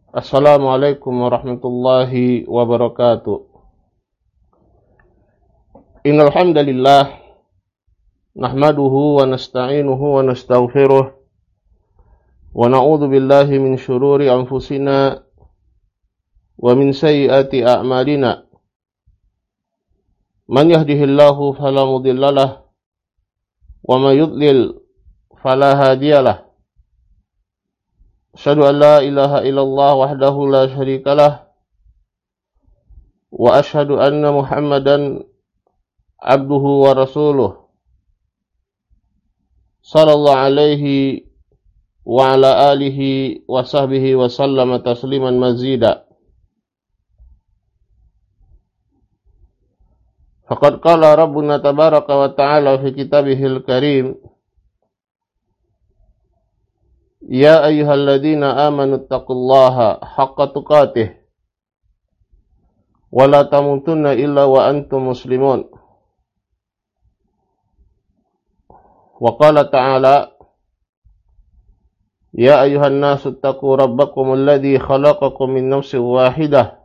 Assalamualaikum warahmatullahi wabarakatuh. Innal hamdalillah nahmaduhu wa nasta'inuhu wa nastaghfiruh wa na'udzu billahi min shururi anfusina wa min sayyiati a'malina. Man yahdihillahu fala mudhillalah wa may yudlil fala hadiyalah. Asyhadu an la ilaha illallah wahdahu la syarikalah wa asyhadu anna Muhammadan abduhu wa rasuluh sallallahu alaihi wa ala alihi wa sahbihi wa sallama tasliman mazida. Faqad qala rabbuna tabaraka wa ta'ala fi kitabihil karim, ya ayyuhalladzina amanu taqullaha haqqa tuqatih wa la tamutunna illa wa antum muslimun. Wa qala ta'ala, ya ayyuhan nasu taqu rabbakum alladzi khalaqakum min nafsin wahidah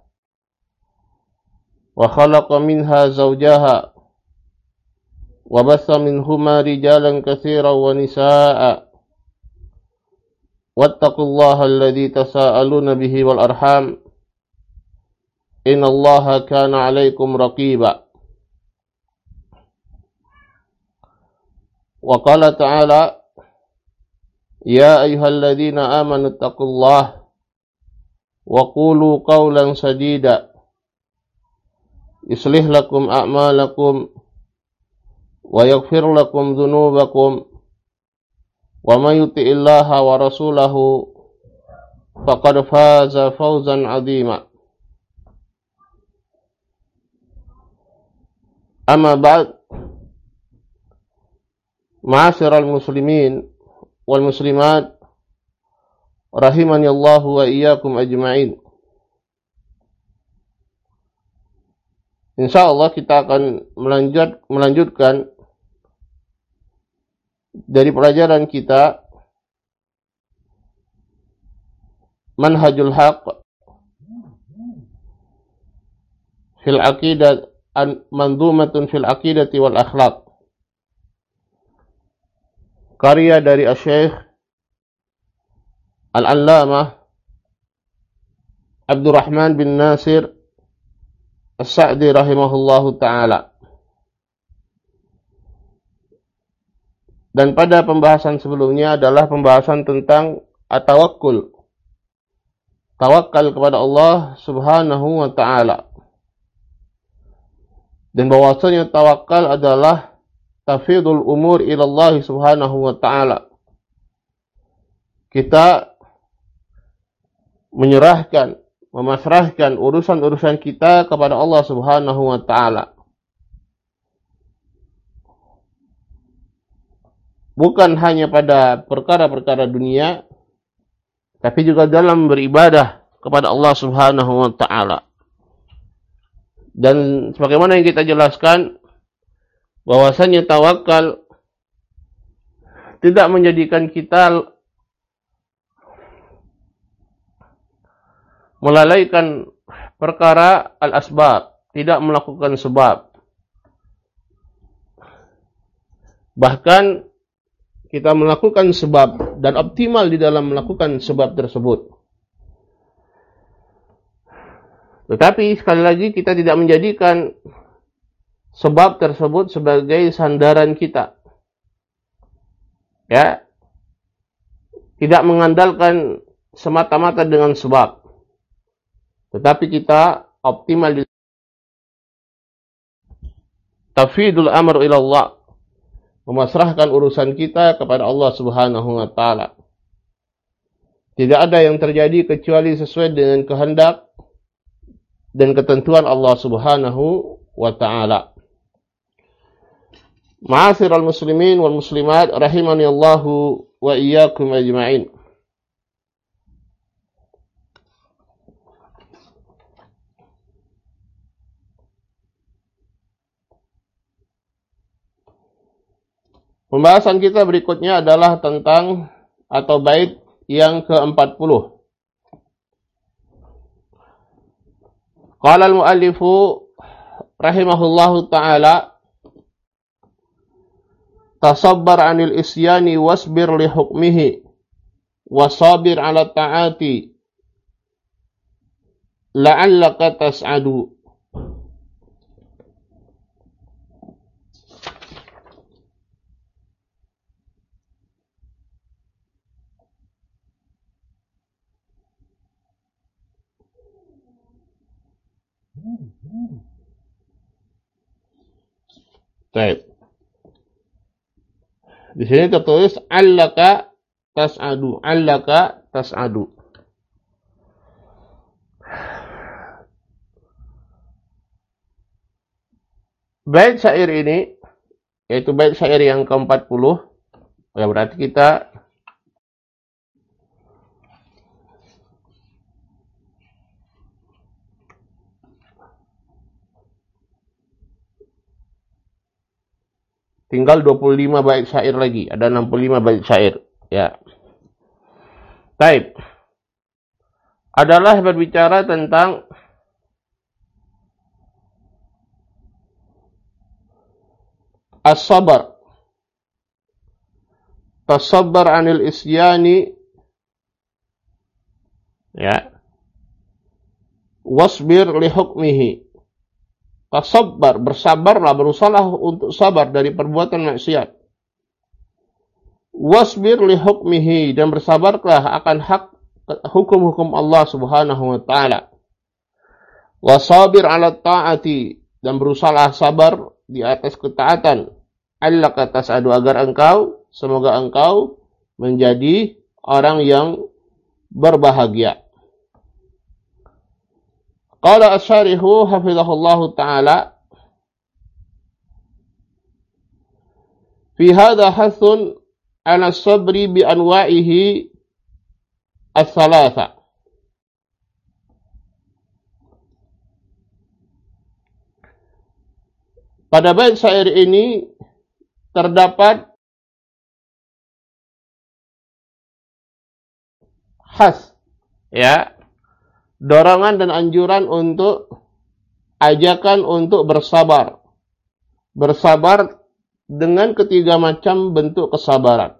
wa khalaqa minha zawjaha wa bassa minhuma rijalan katsiran wa nisaa'a wattaqullaha alladzi tasaaluna bihi wal arham innallaha kana 'alaikum raqiba. Wa qala ta'ala, ya ayyuhalladzina amanu taqullaha wa qulu qawlan sadida yuslih lakum a'malakum wa yaghfir lakum dhunubakum wa may yuti'illaha wa rasulahu faqad faza fawzan 'azima. Amma ba'd, ma'asyiral muslimin wal muslimat rahimani Allah wa iyyakum ajma'in. Insyaallah kita akan melanjutkan dari pelajaran kita Manhajul Haq fil Aqidah, Manzumatun fil Aqidati wal Akhlaq, karya dari Asy-Syaikh Al-Allamah Abdurrahman bin Nasir As-Sa'di rahimahullahu ta'ala. Dan pada pembahasan sebelumnya adalah pembahasan tentang at-tawakkul, tawakal kepada Allah subhanahu wa ta'ala. Dan bahwasanya tawakal adalah tafidul umur ilallah subhanahu wa ta'ala. Kita menyerahkan, memasrahkan urusan-urusan kita kepada Allah subhanahu wa ta'ala. Bukan hanya pada perkara-perkara dunia, tapi juga dalam beribadah kepada Allah subhanahu wa ta'ala. Dan sebagaimana yang kita jelaskan, bahwasanya tawakal tidak menjadikan kita melalaikan perkara al-asbab, tidak melakukan sebab. Bahkan kita melakukan sebab dan optimal di dalam melakukan sebab tersebut. Tetapi sekali lagi kita tidak menjadikan sebab tersebut sebagai sandaran kita. Ya. Tidak mengandalkan semata-mata dengan sebab. Tetapi kita optimal di tafidul amr ila Allah, memasrahkan urusan kita kepada Allah subhanahu wa ta'ala. Tidak ada yang terjadi kecuali sesuai dengan kehendak dan ketentuan Allah subhanahu wa ta'ala. Ma'asyiral muslimin wal muslimat rahimani Allahu wa iyyakum ajma'in. Pembahasan kita berikutnya adalah tentang atau bait yang ke-40. Qala al-muallifu rahimahullahu ta'ala, tasabbar 'anil isyani wasbir li hukmihi wasabir 'ala ta'ati la'allaka tas'adu. Baik. Di sini tertulis allaka tas'adu, allaka tas'adu. Bait syair ini, yaitu bait syair yang ke-40, ya berarti kita tinggal 25 bait syair lagi, ada 65 bait syair, ya. Taib. Adalah berbicara tentang as-sabar. Tasabbar 'anil isyani, ya. Wasbir li hukmihi. Tasabbar, bersabarlah, berusahalah untuk sabar dari perbuatan maksiat. Wasbir li hukmihi, dan bersabarlah akan hak hukum-hukum Allah Subhanahu wa taala. Wasabir 'ala ta'ati, dan berusahalah sabar di atas ketaatan. Allaka tas'adu, agar engkau, semoga engkau menjadi orang yang berbahagia. Qala asy-syarihu hafizahullahu ta'ala, fi hadha hathun 'ala sabri bi anwa'ihi ats-tsalatsa. Pada bait syair ini terdapat khas, ya, dorongan dan anjuran untuk ajakan untuk bersabar. Bersabar dengan ketiga macam bentuk kesabaran.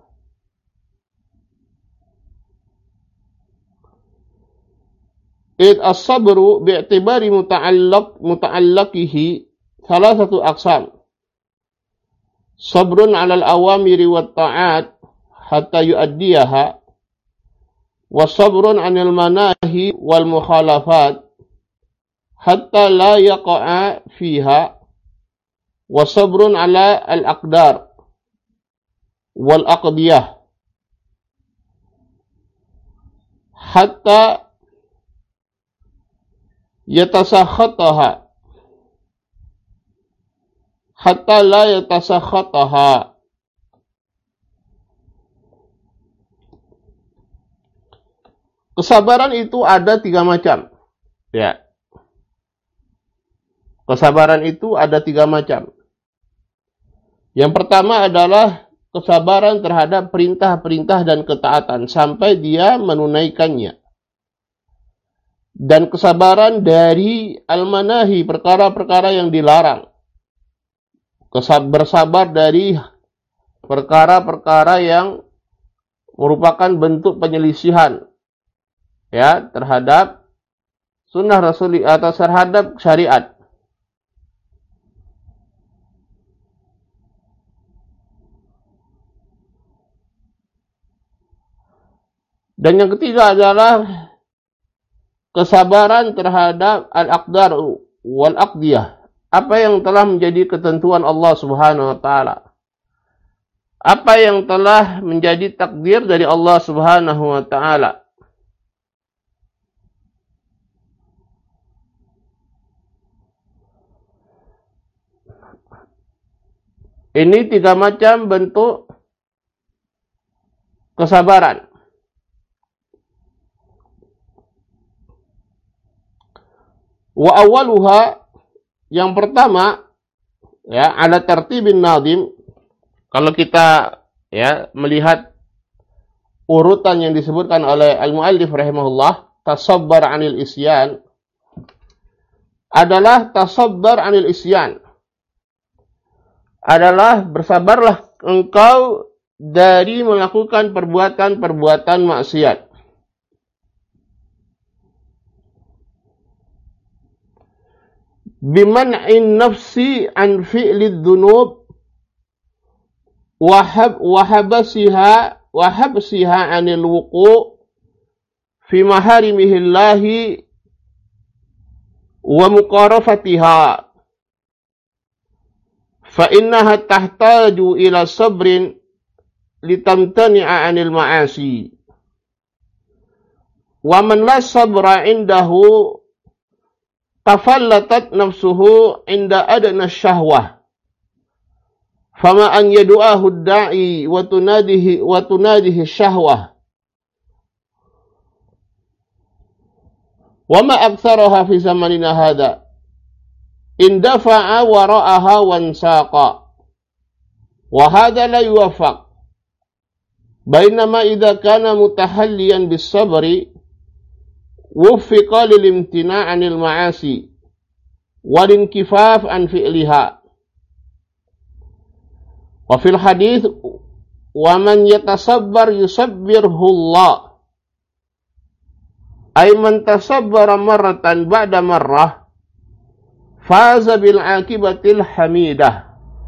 As-sabru bi'tibari muta'allaqihi salasatu aqsam. Sabrun 'alal awamiri wat ta'at hatta yu'addiyaha, wa sabrun 'anil manahi wal mukhalafat hatta la yaqa'a fiha, wa sabrun 'ala al-aqdar wal aqdiyah hatta yatasakhataha, hatta la yatasakhataha. Kesabaran itu ada 3 macam. Ya. Kesabaran itu ada 3 macam. Yang pertama adalah kesabaran terhadap perintah-perintah dan ketaatan sampai dia menunaikannya. Dan kesabaran dari al-manahi, perkara-perkara yang dilarang. Bersabar dari perkara-perkara yang merupakan bentuk penyelisihan, ya, terhadap sunnah Rasul atau terhadap syariat. Dan yang ketiga adalah kesabaran terhadap al-aqdar wal aqdiyah, apa yang telah menjadi ketentuan Allah Subhanahu wa taala, apa yang telah menjadi takdir dari Allah Subhanahu wa taala. Ini 3 macam bentuk kesabaran. Wa awwaluha, yang pertama, ya, ala tertibin nadim. Kalau kita, ya, melihat urutan yang disebutkan oleh al-muallif rahimahullah, tasabbar 'anil isyan, adalah tasabbar 'anil isyan. Adalah bersabarlah engkau dari melakukan perbuatan-perbuatan maksiat. Biman'in nafsi an fi'lid dhunub wa habsiha 'anil wuqu' fi maharimihillahi wa muqarafatiha. Fa innaha tahtaju ila sabrin litamtani'a 'anil ma'asi. Wa man la sabra 'indahu tafallatat nafsuhu 'inda adna syahwah. Fama an yad'ahu ad-da'i wa tunadihi syahwah. Wa ma aktsaraha fi zamanina hadha. Indafa'a wara'aha wansaqa. Wa hadha la yuwaffaq. Bainama idza kana mutahalliyan bis-sabri wuffiqa lil imtina' 'anil ma'asi wal inkifaf an fi'liha. Wa fil hadits wa man yatasabbar yusabbirhu Allah. Ay man tasabbara marratan ba'da marrah faza bil akibatil hamidah.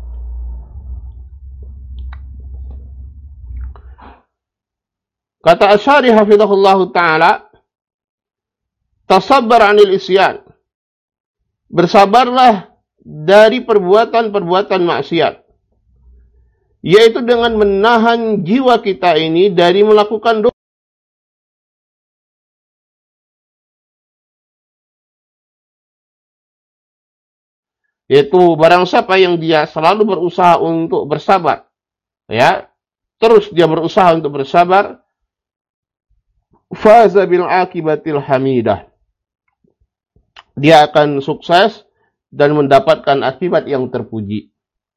Kata Asy'ari hafizahullah ta'ala, tasabbar 'anil isyan. Bersabarlah dari perbuatan-perbuatan maksiat. Yaitu dengan menahan jiwa kita ini dari melakukan dosa. Yaitu barang siapa yang dia selalu berusaha untuk bersabar, ya, terus dia berusaha untuk bersabar, faza bil akibatil hamidah. Dia akan sukses dan mendapatkan akibat yang terpuji.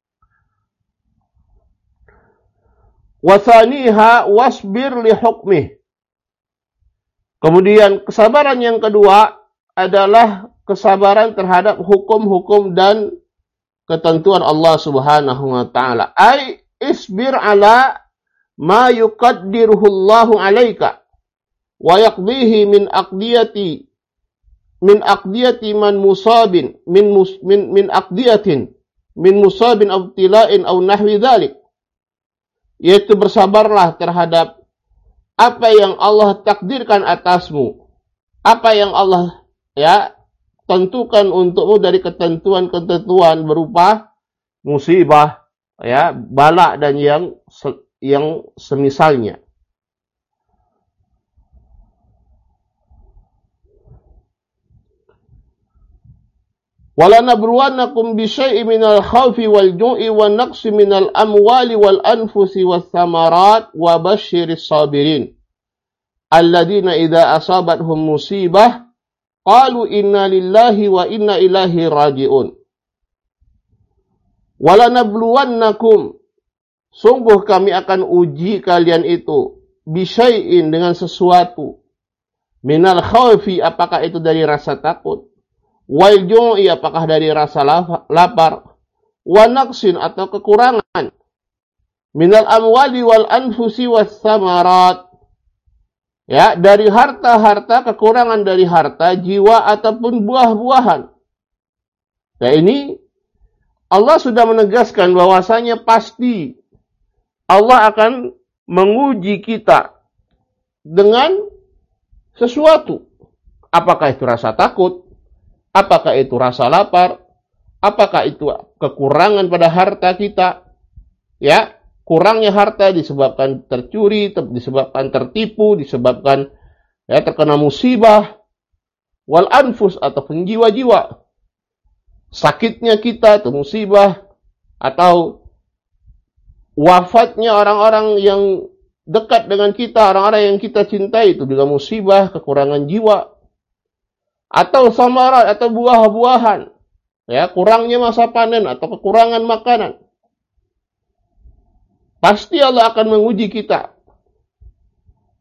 Wasaniha wasbir li hukmih. Kemudian kesabaran yang kedua adalah kesabaran terhadap hukum-hukum dan ketentuan Allah Subhanahu wa taala. Ai isbir ala ma yuqaddiruhu Allahu 'alaika wa yaqdihi min aqdiyati man musabin min aqdiyatin min musabin aw tila'in aw nahwi dzalik. Yaitu bersabarlah terhadap apa yang Allah takdirkan atasmu, apa yang Allah tentukan untukmu dari ketentuan-ketentuan berupa musibah, bala dan yang semisalnya. وَلَنَبْلُوَنَّكُمْ بِشَيْءٍ مِنَ الْخَوْفِ وَالْجُوعِ وَالنَّقْصِ مِنَ الْأَمْوَالِ وَالْأَنْفُسِ وَالثَّمَرَاتِ وَبَشِّرِ الصَّابِرِينَ الَّذِينَ إِذَا أَصَابَتْهُمْ مُصِيبَةٌ قَالُوا إِنَّا لِلَّهِ وَإِنَّا إِلَيْهِ رَاجِعُونَ. وَلَنَبْلُوَنَّكُمْ, sungguh kami akan uji kalian itu, bisyai'in, dengan sesuatu, minal khawfi, apakah itu dari rasa takut, wal ju'i, apakah dari rasa lapar, wa naqsin, atau kekurangan, minal amwali wal anfusi was samarat, dari harta-harta, kekurangan dari harta, jiwa, ataupun buah-buahan. Nah, ini Allah sudah menegaskan bahwasanya pasti Allah akan menguji kita dengan sesuatu. Apakah itu rasa takut? Apakah itu rasa lapar? Apakah itu kekurangan pada harta kita? Kurangnya harta disebabkan tercuri, disebabkan tertipu, disebabkan terkena musibah. Wal anfus, ataupun jiwa-jiwa. Sakitnya kita itu musibah, atau wafatnya orang-orang yang dekat dengan kita, orang-orang yang kita cintai itu juga musibah, kekurangan jiwa. Atau samarat, atau buah-buahan, kurangnya masa panen atau kekurangan makanan. Pasti Allah akan menguji kita.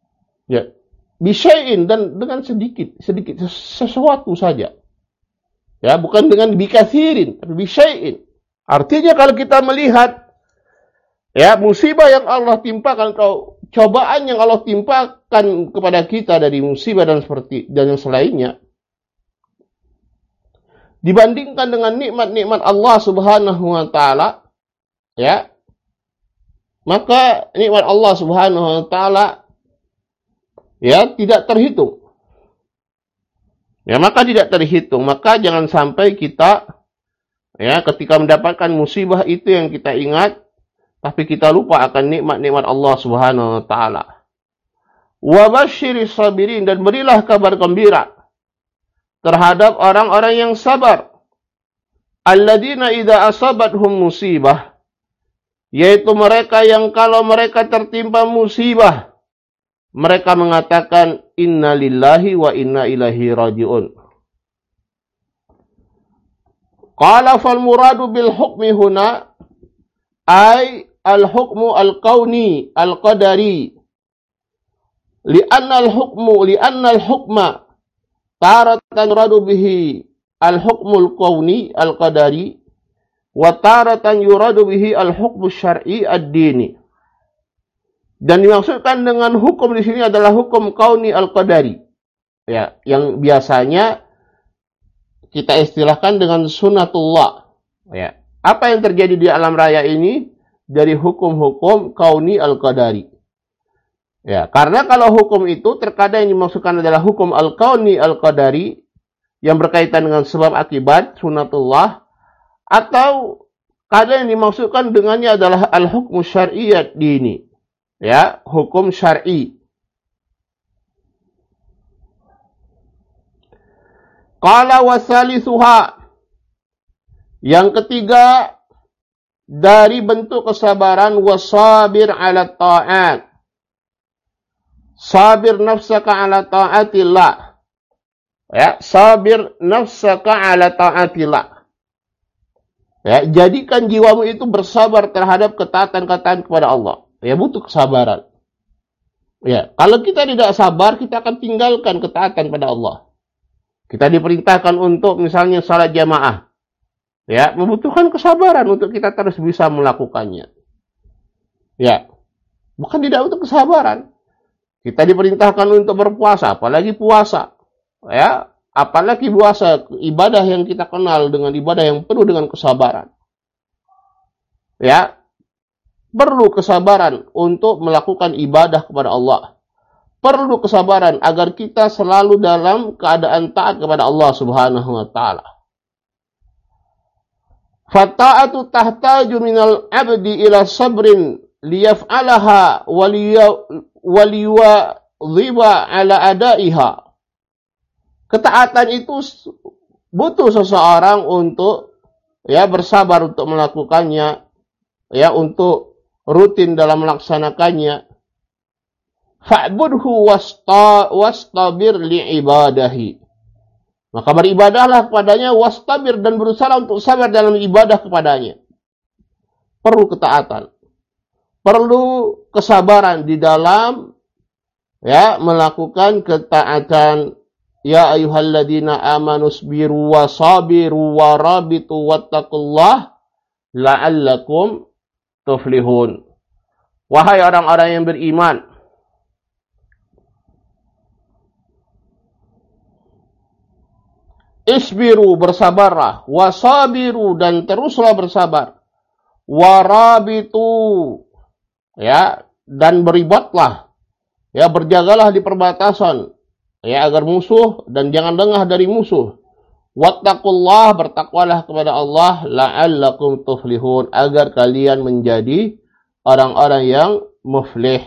Bisyai'in, dan dengan sedikit sesuatu saja. Ya, bukan dengan bikathirin, tapi bisyai'in. Artinya kalau kita melihat ya musibah yang Allah timpakan, cobaan yang Allah timpakan kepada kita dari musibah dan yang selainnya, dibandingkan dengan nikmat-nikmat Allah Subhanahu wa taala, ya, maka nikmat Allah Subhanahu wa taala ya tidak terhitung. Ya, maka tidak terhitung. Maka jangan sampai kita ya ketika mendapatkan musibah itu yang kita ingat, tapi kita lupa akan nikmat-nikmat Allah Subhanahu wa taala. Wa basyiris sabirin, dan berilah kabar gembira terhadap orang-orang yang sabar. Alladzina idza asabathum musibah, yaitu mereka yang kalau mereka tertimpa musibah, mereka mengatakan inna lillahi wa inna ilaihi raji'un. Qala fal muradu bil hukmi huna ay al hukmu al kauni al qadari, li'anna al hukma taratan yuradu bihi al hukmul kauni al qadari wa taratan yuradu bihi al hukmu syar'i ad-dini. Dan dimaksudkan dengan hukum di sini adalah hukum kauni al-qadari. Ya, yang biasanya kita istilahkan dengan sunnatullah. Ya. Apa yang terjadi di alam raya ini dari hukum-hukum kauni al-qadari. Ya, karena kalau hukum itu terkadang yang dimaksudkan adalah hukum al-kauni al-qadari yang berkaitan dengan sebab akibat sunnatullah, atau kadang yang dimaksudkan dengannya adalah al-hukmu syar'iyyat dini. Ya, hukum syar'i. Qala wasalisuha, yang ketiga dari bentuk kesabaran, wasabir ala ta'at, sabir nafsaka ala ta'atillah. Ya, sabir nafsaka ala ta'atillah. Ya, jadikan jiwamu itu bersabar terhadap ketaatan-ketaatan kepada Allah. Ya, butuh kesabaran. Ya, kalau kita tidak sabar, kita akan tinggalkan ketaatan pada Allah. Kita diperintahkan untuk misalnya salat jamaah. Ya, membutuhkan kesabaran untuk kita terus bisa melakukannya. Ya, bukan tidak butuh kesabaran. Kita diperintahkan untuk berpuasa, apalagi puasa. Ya, apalagi puasa, ibadah yang kita kenal dengan ibadah yang penuh dengan kesabaran. Ya, perlu kesabaran untuk melakukan ibadah kepada Allah. Perlu kesabaran agar kita selalu dalam keadaan taat kepada Allah Subhanahu wa taala. Fata'atu tahtaju minal abdi ila sabrin liyaf'alaha waliyuwadhiba ala adaiha. Ketaatan itu butuh seseorang untuk ya bersabar untuk melakukannya, ya untuk rutin dalam melaksanakannya. Fa'budhu wastabir li'ibadahi. Maka beribadahlah kepadanya, wastabir, dan berusaha untuk sabar dalam ibadah kepadanya. Perlu ketaatan. Perlu kesabaran di dalam ya melakukan ketaatan. Ya ayyuhalladzina amanu sabiru wasabiru warabitu wattaqullah la'allakum tuflihun. Wahai orang-orang yang beriman, isbiru, bersabarlah, wasabiru, dan teruslah bersabar, warabitu, ya, dan beribatlah, ya, berjagalah di perbatasan, ya, agar musuh dan jangan lengah dari musuh. Wattaqullah, bertakwalah kepada Allah, la'allakum tuflihun, agar kalian menjadi orang-orang yang muflih.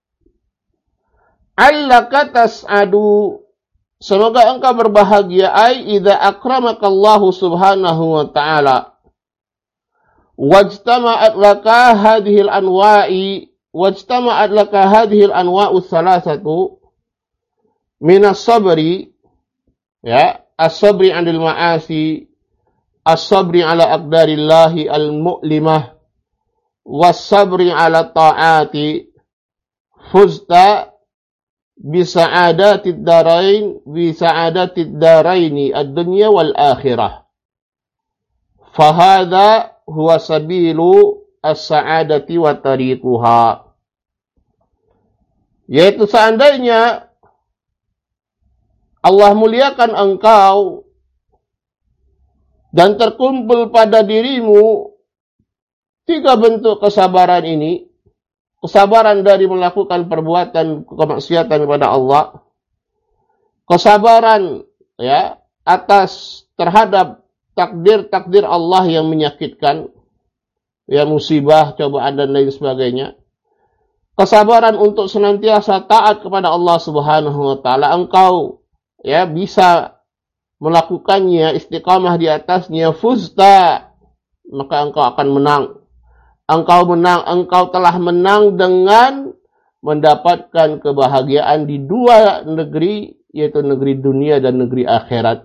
Allaka tas'adu, semoga engkau berbahagia, ai idza akramakallahu subhanahu wa ta'ala wajtama'at laka hadhil anwa'i thalathatu minas sabri, ya, as-sabri 'anil ma'asi, as-sabri 'ala aqdarillahi al-mu'limah, was-sabri 'ala ta'ati, fuzta bisa'adatid daraini ad-dunya wal akhirah. Fahadha huwa sabilu as-sa'adati wa tariquha. Yaitu seandainya Allah muliakan engkau dan terkumpul pada dirimu 3 bentuk kesabaran ini, kesabaran dari melakukan perbuatan kemaksiatan kepada Allah, kesabaran ya atas terhadap takdir-takdir Allah yang menyakitkan, ya musibah, cobaan dan lain sebagainya. Kesabaran untuk senantiasa taat kepada Allah Subhanahu wa taala, engkau ya bisa melakukannya, istiqamah di atasnya, fuzta, maka engkau akan menang. Engkau telah menang dengan mendapatkan kebahagiaan di 2 negeri, yaitu negeri dunia dan negeri akhirat.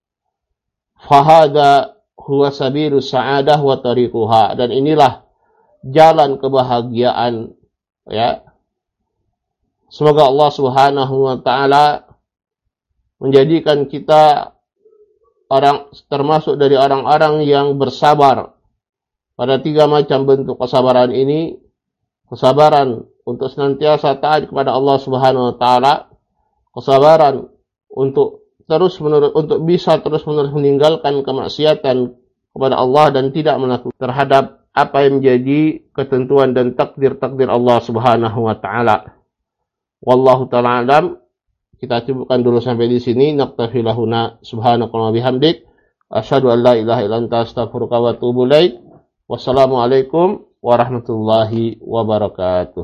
Fahada huwa sabilus sa'adah wa tariquha. Dan inilah jalan kebahagiaan, ya. Semoga Allah Subhanahu wa taala menjadikan kita termasuk dari orang-orang yang bersabar pada 3 macam bentuk kesabaran ini. Kesabaran untuk senantiasa taat kepada Allah Subhanahu wa taala, kesabaran untuk bisa terus-menerus meninggalkan kemaksiatan kepada Allah dan tidak melakukan terhadap apa yang menjadi ketentuan dan takdir-takdir Allah Subhanahu wa taala. Wallahu taala alam. Kita cukupkan dulu sampai di sini. Naktafi lahuna subhanakallahumma bihamdik asyhadu an la ilaha illa anta astaghfiruka wa atubu ilaik. Wassalamualaikum warahmatullahi wabarakatuh.